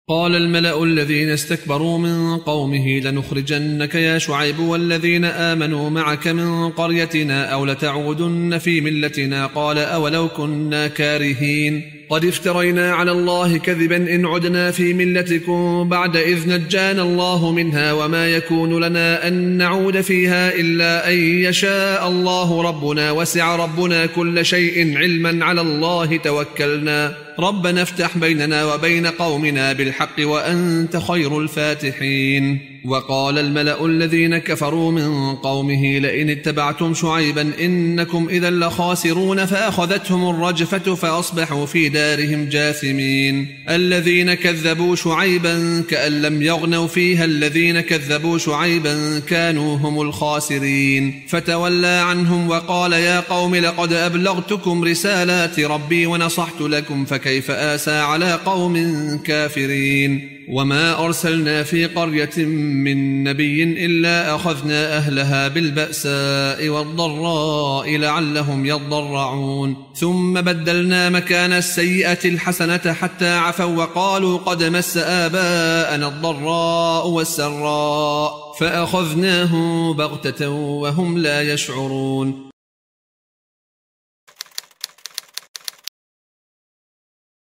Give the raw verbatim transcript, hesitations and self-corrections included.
قال الملأ الذين استكبروا من قومه لنخرجنك يا شعيب والذين آمنوا معك من قريتنا أو لتعودن في ملتنا. قال أولو كنا كارهين قد افترينا على الله كذبا إن عدنا في ملتكم بعد إذ نجانا الله منها وما يكون لنا أن نعود فيها إلا أن يشاء الله ربنا وسع ربنا كل شيء علما على الله توكلنا ربنا افتح بيننا وبين قومنا بالحق وأنت خير الفاتحين. وقال الملأ الذين كفروا من قومه لئن اتبعتم شعيبا إنكم إذا لخاسرون فأخذتهم الرجفة فأصبحوا في دارهم جاثمين. الذين كذبوا شعيبا كأن لم يغنوا فيها الذين كذبوا شعيبا كانوا هم الخاسرين. فتولى عنهم وقال يا قوم لقد أبلغتكم رسالات ربي ونصحت لكم فكيف آسى على قوم كافرين. وما أرسلنا في قرية من نبي إلا أخذنا أهلها بالبأساء والضراء لعلهم يضرعون ثم بدلنا مكان السيئة الحسنة حتى عفوا وقالوا قد مس آباءنا الضراء والسراء فأخذناهم بغتة وهم لا يشعرون.